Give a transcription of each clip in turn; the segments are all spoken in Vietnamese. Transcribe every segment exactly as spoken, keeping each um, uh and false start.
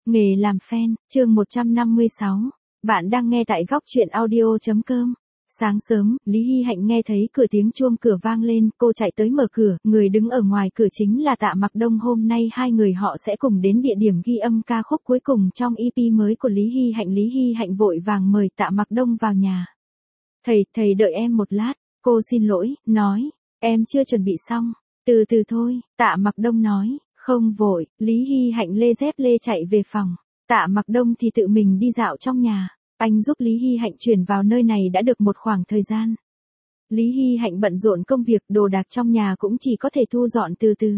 Nghề làm fan, chương một trăm năm mươi sáu. Bạn đang nghe tại góc truyện audio.com. Sáng sớm, Lý Hy Hạnh nghe thấy cửa tiếng chuông cửa vang lên, cô chạy tới mở cửa, người đứng ở ngoài cửa chính là Tạ Mặc Đông. Hôm nay hai người họ sẽ cùng đến địa điểm ghi âm ca khúc cuối cùng trong e pê mới của Lý Hy Hạnh. Lý Hy Hạnh vội vàng mời Tạ Mặc Đông vào nhà. Thầy, thầy đợi em một lát, cô xin lỗi, nói, em chưa chuẩn bị xong, từ từ thôi, Tạ Mặc Đông nói. Không vội, Lý Hy Hạnh lê dép lê chạy về phòng. Tạ Mặc Đông thì tự mình đi dạo trong nhà. Anh giúp Lý Hy Hạnh chuyển vào nơi này đã được một khoảng thời gian. Lý Hy Hạnh bận rộn công việc, đồ đạc trong nhà cũng chỉ có thể thu dọn từ từ.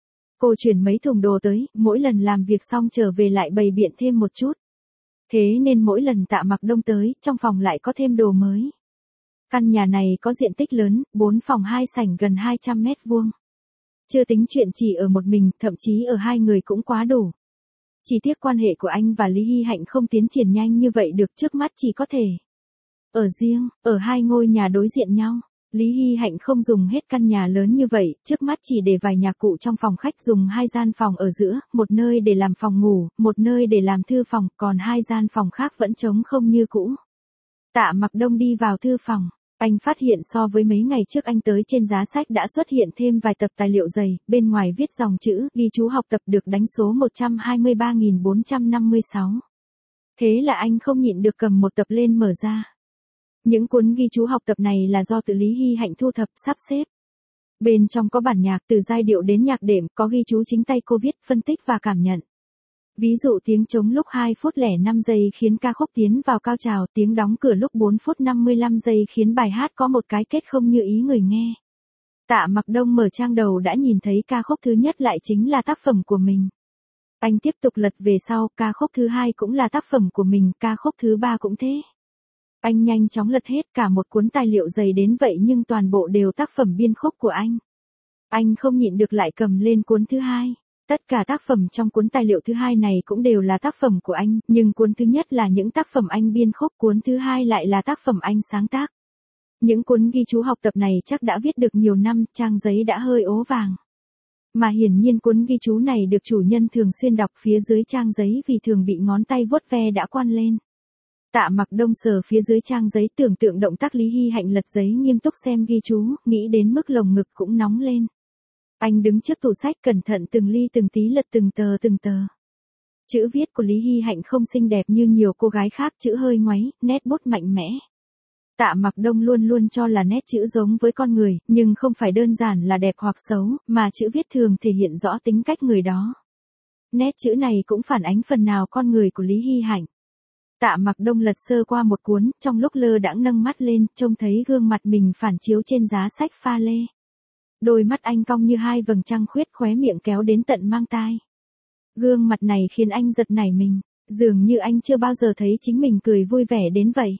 Cô chuyển mấy thùng đồ tới, mỗi lần làm việc xong trở về lại bày biện thêm một chút. Thế nên mỗi lần Tạ Mặc Đông tới, trong phòng lại có thêm đồ mới. Căn nhà này có diện tích lớn, bốn phòng hai sảnh gần hai trăm mét vuông. Chưa tính chuyện chỉ ở một mình, thậm chí ở hai người cũng quá đủ. Chỉ tiếc quan hệ của anh và Lý Hy Hạnh không tiến triển nhanh như vậy được, trước mắt chỉ có thể ở riêng, ở hai ngôi nhà đối diện nhau. Lý Hy Hạnh không dùng hết căn nhà lớn như vậy, trước mắt chỉ để vài nhà cụ trong phòng khách, dùng hai gian phòng ở giữa, một nơi để làm phòng ngủ, một nơi để làm thư phòng, còn hai gian phòng khác vẫn trống không như cũ. Tạ Mặc Đông đi vào thư phòng. Anh phát hiện so với mấy ngày trước anh tới, trên giá sách đã xuất hiện thêm vài tập tài liệu dày, bên ngoài viết dòng chữ, ghi chú học tập được đánh số một trăm hai mươi ba nghìn bốn trăm năm mươi sáu. Thế là anh không nhịn được cầm một tập lên mở ra. Những cuốn ghi chú học tập này là do tự Lý Hy Hạnh thu thập, sắp xếp. Bên trong có bản nhạc từ giai điệu đến nhạc đệm, có ghi chú chính tay cô viết, phân tích và cảm nhận. Ví dụ tiếng trống lúc hai phút lẻ năm giây khiến ca khúc tiến vào cao trào, tiếng đóng cửa lúc bốn phút năm mươi lăm giây khiến bài hát có một cái kết không như ý người nghe. Tạ Mặc Đông mở trang đầu đã nhìn thấy ca khúc thứ nhất lại chính là tác phẩm của mình. Anh tiếp tục lật về sau, ca khúc thứ hai cũng là tác phẩm của mình, ca khúc thứ ba cũng thế. Anh nhanh chóng lật hết cả một cuốn tài liệu dày đến vậy nhưng toàn bộ đều tác phẩm biên khúc của anh. Anh không nhịn được lại cầm lên cuốn thứ hai. Tất cả tác phẩm trong cuốn tài liệu thứ hai này cũng đều là tác phẩm của anh, nhưng cuốn thứ nhất là những tác phẩm anh biên khúc, cuốn thứ hai lại là tác phẩm anh sáng tác. Những cuốn ghi chú học tập này chắc đã viết được nhiều năm, trang giấy đã hơi ố vàng. Mà hiển nhiên cuốn ghi chú này được chủ nhân thường xuyên đọc phía dưới trang giấy vì thường bị ngón tay vuốt ve đã quan lên. Tạ Mặc Đông sờ phía dưới trang giấy, tưởng tượng động tác Lý Hy Hạnh lật giấy nghiêm túc xem ghi chú, nghĩ đến mức lồng ngực cũng nóng lên. Anh đứng trước tủ sách cẩn thận từng ly từng tí lật từng tờ từng tờ. Chữ viết của Lý Hy Hạnh không xinh đẹp như nhiều cô gái khác, chữ hơi ngoáy, nét bút mạnh mẽ. Tạ Mặc Đông luôn luôn cho là nét chữ giống với con người, nhưng không phải đơn giản là đẹp hoặc xấu, mà chữ viết thường thể hiện rõ tính cách người đó. Nét chữ này cũng phản ánh phần nào con người của Lý Hy Hạnh. Tạ Mặc Đông lật sơ qua một cuốn, trong lúc lơ đãng nâng mắt lên, trông thấy gương mặt mình phản chiếu trên giá sách pha lê. Đôi mắt anh cong như hai vầng trăng khuyết, khóe miệng kéo đến tận mang tai. Gương mặt này khiến anh giật nảy mình, dường như anh chưa bao giờ thấy chính mình cười vui vẻ đến vậy.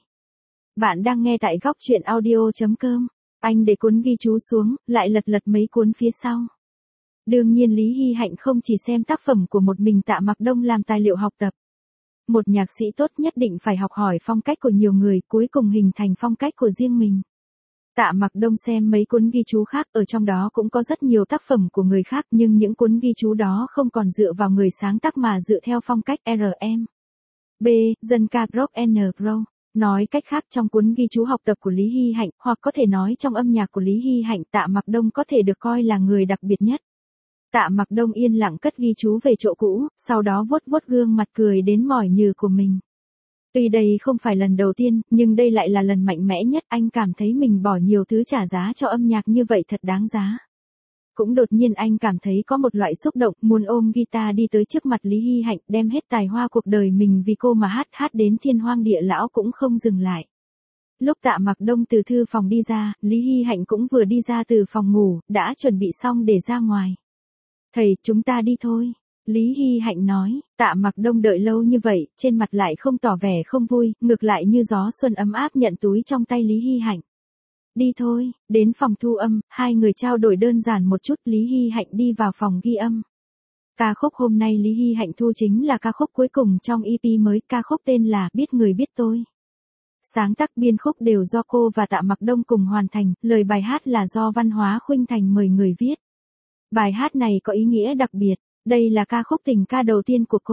Bạn đang nghe tại góc truyện audio.com. Anh để cuốn ghi chú xuống, lại lật lật mấy cuốn phía sau. Đương nhiên Lý Hy Hạnh không chỉ xem tác phẩm của một mình Tạ Mặc Đông làm tài liệu học tập. Một nhạc sĩ tốt nhất định phải học hỏi phong cách của nhiều người, cuối cùng hình thành phong cách của riêng mình. Tạ Mặc Đông xem mấy cuốn ghi chú khác, ở trong đó cũng có rất nhiều tác phẩm của người khác, nhưng những cuốn ghi chú đó không còn dựa vào người sáng tác mà dựa theo phong cách rờ em bê, dân ca rock and roll. Nói cách khác, trong cuốn ghi chú học tập của Lý Hy Hạnh, hoặc có thể nói trong âm nhạc của Lý Hy Hạnh, Tạ Mặc Đông có thể được coi là người đặc biệt nhất. Tạ Mặc Đông yên lặng cất ghi chú về chỗ cũ, sau đó vuốt vuốt gương mặt cười đến mỏi nhừ của mình. Tuy đây không phải lần đầu tiên, nhưng đây lại là lần mạnh mẽ nhất, anh cảm thấy mình bỏ nhiều thứ trả giá cho âm nhạc như vậy thật đáng giá. Cũng đột nhiên anh cảm thấy có một loại xúc động, muốn ôm guitar đi tới trước mặt Lý Hy Hạnh, đem hết tài hoa cuộc đời mình vì cô mà hát, hát đến thiên hoang địa lão cũng không dừng lại. Lúc Tạ Mặc Đông từ thư phòng đi ra, Lý Hy Hạnh cũng vừa đi ra từ phòng ngủ, đã chuẩn bị xong để ra ngoài. Thầy, chúng ta đi thôi. Lý Hy Hạnh nói. Tạ Mặc Đông đợi lâu như vậy, trên mặt lại không tỏ vẻ không vui, ngược lại như gió xuân ấm áp nhận túi trong tay Lý Hy Hạnh. Đi thôi, đến phòng thu âm, hai người trao đổi đơn giản một chút, Lý Hy Hạnh đi vào phòng ghi âm. Ca khúc hôm nay Lý Hy Hạnh thu chính là ca khúc cuối cùng trong e pê mới, ca khúc tên là Biết Người Biết Tôi. Sáng tác biên khúc đều do cô và Tạ Mặc Đông cùng hoàn thành, lời bài hát là do Văn Hóa Khuynh Thành mời người viết. Bài hát này có ý nghĩa đặc biệt, đây là ca khúc tình ca đầu tiên của cô.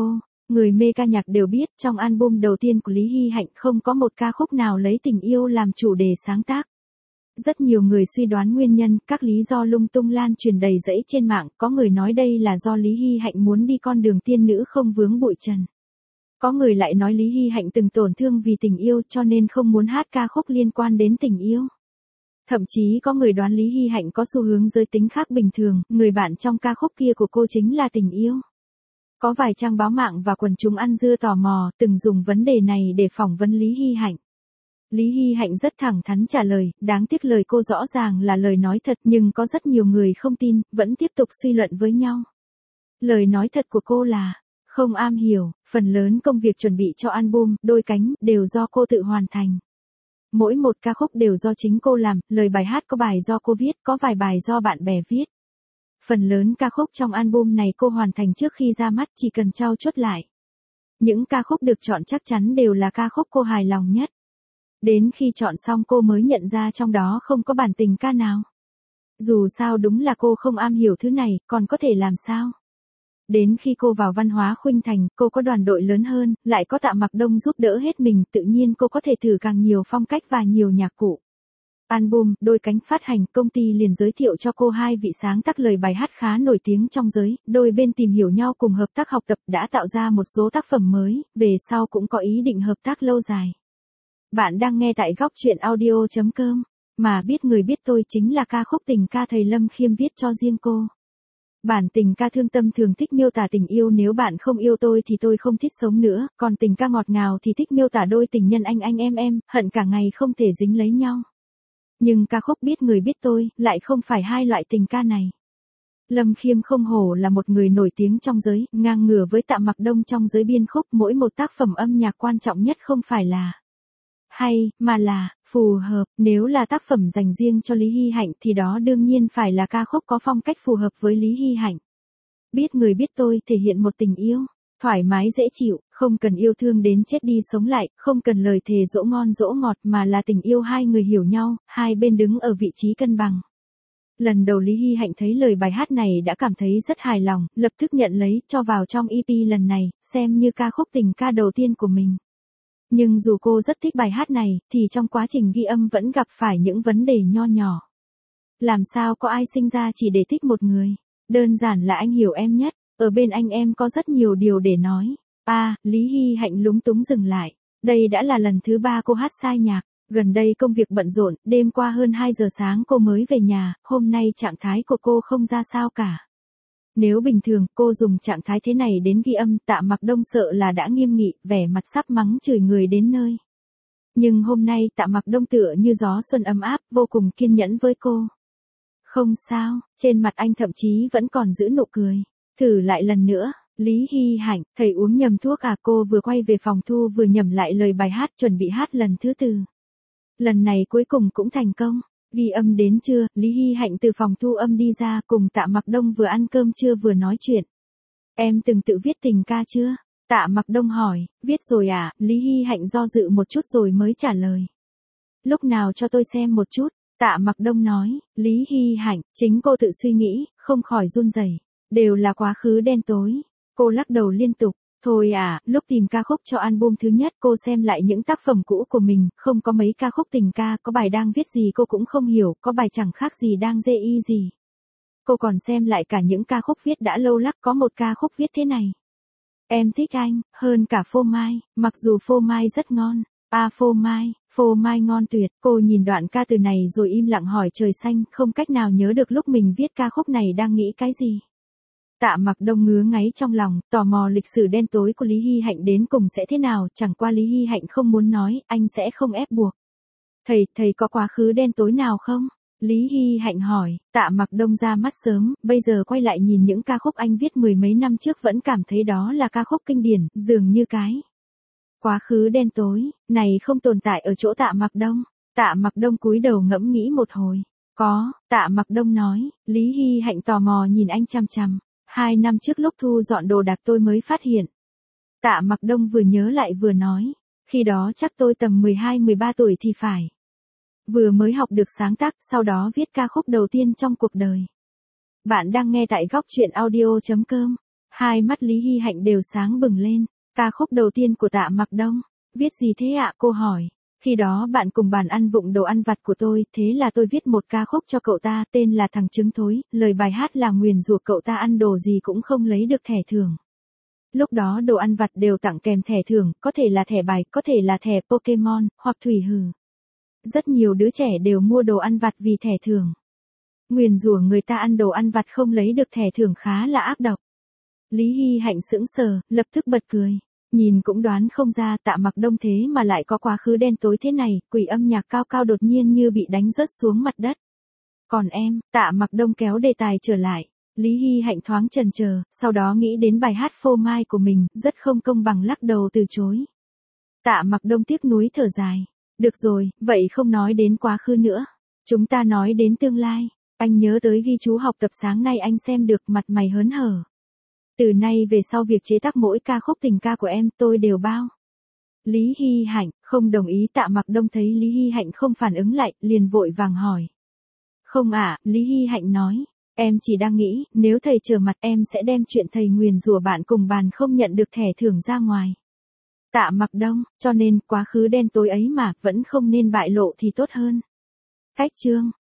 Người mê ca nhạc đều biết trong album đầu tiên của Lý Hy Hạnh không có một ca khúc nào lấy tình yêu làm chủ đề sáng tác. Rất nhiều người suy đoán nguyên nhân, các lý do lung tung lan truyền đầy rẫy trên mạng, có người nói đây là do Lý Hy Hạnh muốn đi con đường tiên nữ không vướng bụi trần. Có người lại nói Lý Hy Hạnh từng tổn thương vì tình yêu cho nên không muốn hát ca khúc liên quan đến tình yêu. Thậm chí có người đoán Lý Hy Hạnh có xu hướng giới tính khác bình thường, người bạn trong ca khúc kia của cô chính là tình yêu. Có vài trang báo mạng và quần chúng ăn dưa tò mò, từng dùng vấn đề này để phỏng vấn Lý Hy Hạnh. Lý Hy Hạnh rất thẳng thắn trả lời, đáng tiếc lời cô rõ ràng là lời nói thật nhưng có rất nhiều người không tin, vẫn tiếp tục suy luận với nhau. Lời nói thật của cô là, không am hiểu, phần lớn công việc chuẩn bị cho album, đôi cánh, đều do cô tự hoàn thành. Mỗi một ca khúc đều do chính cô làm, lời bài hát có bài do cô viết, có vài bài do bạn bè viết. Phần lớn ca khúc trong album này cô hoàn thành trước khi ra mắt, chỉ cần trau chuốt lại. Những ca khúc được chọn chắc chắn đều là ca khúc cô hài lòng nhất. Đến khi chọn xong cô mới nhận ra trong đó không có bản tình ca nào. Dù sao đúng là cô không am hiểu thứ này, còn có thể làm sao? Đến khi cô vào Văn hóa Khuynh Thành, cô có đoàn đội lớn hơn, lại có Tạ Mặc Đông giúp đỡ hết mình, tự nhiên cô có thể thử càng nhiều phong cách và nhiều nhạc cụ. Album, đôi cánh phát hành, công ty liền giới thiệu cho cô hai vị sáng tác lời bài hát khá nổi tiếng trong giới, đôi bên tìm hiểu nhau cùng hợp tác học tập đã tạo ra một số tác phẩm mới, về sau cũng có ý định hợp tác lâu dài. Bạn đang nghe tại góc truyện audio chấm com, mà biết người biết tôi chính là ca khúc tình ca thầy Lâm Khiêm viết cho riêng cô. Bản tình ca thương tâm thường thích miêu tả tình yêu, nếu bạn không yêu tôi thì tôi không thích sống nữa, còn tình ca ngọt ngào thì thích miêu tả đôi tình nhân anh anh em em, hận cả ngày không thể dính lấy nhau. Nhưng ca khúc biết người biết tôi, lại không phải hai loại tình ca này. Lâm Khiêm không hổ là một người nổi tiếng trong giới, ngang ngửa với Tạ Mặc Đông trong giới biên khúc, mỗi một tác phẩm âm nhạc quan trọng nhất không phải là hay, mà là phù hợp. Nếu là tác phẩm dành riêng cho Lý Hy Hạnh thì đó đương nhiên phải là ca khúc có phong cách phù hợp với Lý Hy Hạnh. Biết người biết tôi thể hiện một tình yêu thoải mái dễ chịu, không cần yêu thương đến chết đi sống lại, không cần lời thề dỗ ngon dỗ ngọt, mà là tình yêu hai người hiểu nhau, hai bên đứng ở vị trí cân bằng. Lần đầu Lý Hy Hạnh thấy lời bài hát này đã cảm thấy rất hài lòng, lập tức nhận lấy, cho vào trong e pê lần này, xem như ca khúc tình ca đầu tiên của mình. Nhưng dù cô rất thích bài hát này, thì trong quá trình ghi âm vẫn gặp phải những vấn đề nho nhỏ. Làm sao có ai sinh ra chỉ để thích một người? Đơn giản là anh hiểu em nhất, ở bên anh em có rất nhiều điều để nói. À, Lý Hy Hạnh lúng túng dừng lại. Đây đã là lần thứ ba cô hát sai nhạc. Gần đây công việc bận rộn, đêm qua hơn hai giờ sáng cô mới về nhà, hôm nay trạng thái của cô không ra sao cả. Nếu bình thường cô dùng trạng thái thế này đến ghi âm, Tạ Mặc Đông sợ là đã nghiêm nghị, vẻ mặt sắp mắng chửi người đến nơi. Nhưng hôm nay Tạ Mặc Đông tựa như gió xuân ấm áp, vô cùng kiên nhẫn với cô. Không sao, trên mặt anh thậm chí vẫn còn giữ nụ cười. Thử lại lần nữa, Lý Hy Hạnh, thầy uống nhầm thuốc à? Cô vừa quay về phòng thu vừa nhẩm lại lời bài hát, chuẩn bị hát lần thứ tư. Lần này cuối cùng cũng thành công. Ghi âm đến trưa, Lý Hy Hạnh từ phòng thu âm đi ra, cùng Tạ Mặc Đông vừa ăn cơm trưa vừa nói chuyện. Em từng tự viết tình ca chưa? Tạ Mặc Đông hỏi. Viết rồi à? Lý Hy Hạnh do dự một chút rồi mới trả lời. Lúc nào cho tôi xem một chút? Tạ Mặc Đông nói. Lý Hy Hạnh, chính cô tự suy nghĩ, không khỏi run rẩy. Đều là quá khứ đen tối. Cô lắc đầu liên tục. Thôi à, lúc tìm ca khúc cho album thứ nhất cô xem lại những tác phẩm cũ của mình, không có mấy ca khúc tình ca, có bài đang viết gì cô cũng không hiểu, có bài chẳng khác gì đang dê y gì. Cô còn xem lại cả những ca khúc viết đã lâu lắc, có một ca khúc viết thế này. Em thích anh, hơn cả phô mai, mặc dù phô mai rất ngon. À phô mai, phô mai ngon tuyệt. Cô nhìn đoạn ca từ này rồi im lặng hỏi trời xanh, không cách nào nhớ được lúc mình viết ca khúc này đang nghĩ cái gì. Tạ Mặc Đông ngứa ngáy trong lòng, tò mò lịch sử đen tối của Lý Hy Hạnh đến cùng sẽ thế nào, chẳng qua Lý Hy Hạnh không muốn nói, anh sẽ không ép buộc. Thầy, thầy có quá khứ đen tối nào không? Lý Hy Hạnh hỏi. Tạ Mặc Đông ra mắt sớm, bây giờ quay lại nhìn những ca khúc anh viết mười mấy năm trước vẫn cảm thấy đó là ca khúc kinh điển, dường như cái quá khứ đen tối này không tồn tại ở chỗ Tạ Mặc Đông. Tạ Mặc Đông cúi đầu ngẫm nghĩ một hồi. Có, Tạ Mặc Đông nói. Lý Hy Hạnh tò mò nhìn anh chằm chằm. Hai năm trước lúc thu dọn đồ đạc tôi mới phát hiện. Tạ Mặc Đông vừa nhớ lại vừa nói. Khi đó chắc tôi tầm mười hai mười ba tuổi thì phải. Vừa mới học được sáng tác, sau đó viết ca khúc đầu tiên trong cuộc đời. Bạn đang nghe tại góc truyện audio chấm com. Hai mắt Lý Hy Hạnh đều sáng bừng lên. Ca khúc đầu tiên của Tạ Mặc Đông. Viết gì thế ạ? Cô hỏi. Khi đó bạn cùng bàn ăn vụng đồ ăn vặt của tôi, thế là tôi viết một ca khúc cho cậu ta, tên là Thằng Trứng Thối, lời bài hát là nguyền rủa cậu ta ăn đồ gì cũng không lấy được thẻ thưởng. Lúc đó đồ ăn vặt đều tặng kèm thẻ thưởng, có thể là thẻ bài, có thể là thẻ Pokemon, hoặc thủy hử. Rất nhiều đứa trẻ đều mua đồ ăn vặt vì thẻ thưởng. Nguyền rủa người ta ăn đồ ăn vặt không lấy được thẻ thưởng khá là ác độc. Lý Hy Hạnh sững sờ, lập tức bật cười. Nhìn cũng đoán không ra Tạ Mặc Đông thế mà lại có quá khứ đen tối thế này, quỷ âm nhạc cao cao đột nhiên như bị đánh rớt xuống mặt đất. Còn em, Tạ Mặc Đông kéo đề tài trở lại. Lý Hy Hạnh thoáng chần chờ, sau đó nghĩ đến bài hát phô mai của mình, rất không công bằng lắc đầu từ chối. Tạ Mặc Đông tiếc nuối thở dài. Được rồi, vậy không nói đến quá khứ nữa. Chúng ta nói đến tương lai. Anh nhớ tới ghi chú học tập sáng nay anh xem được, mặt mày hớn hở. Từ nay về sau việc chế tác mỗi ca khúc tình ca của em tôi đều bao. Lý Hy Hạnh, không đồng ý. Tạ Mặc Đông thấy Lý Hy Hạnh không phản ứng lại, liền vội vàng hỏi. Không ạ, Lý Hy Hạnh nói. Em chỉ đang nghĩ, nếu thầy trở mặt em sẽ đem chuyện thầy nguyền rủa bạn cùng bàn không nhận được thẻ thưởng ra ngoài. Tạ Mặc Đông, cho nên quá khứ đen tối ấy mà, vẫn không nên bại lộ thì tốt hơn. Cách chương.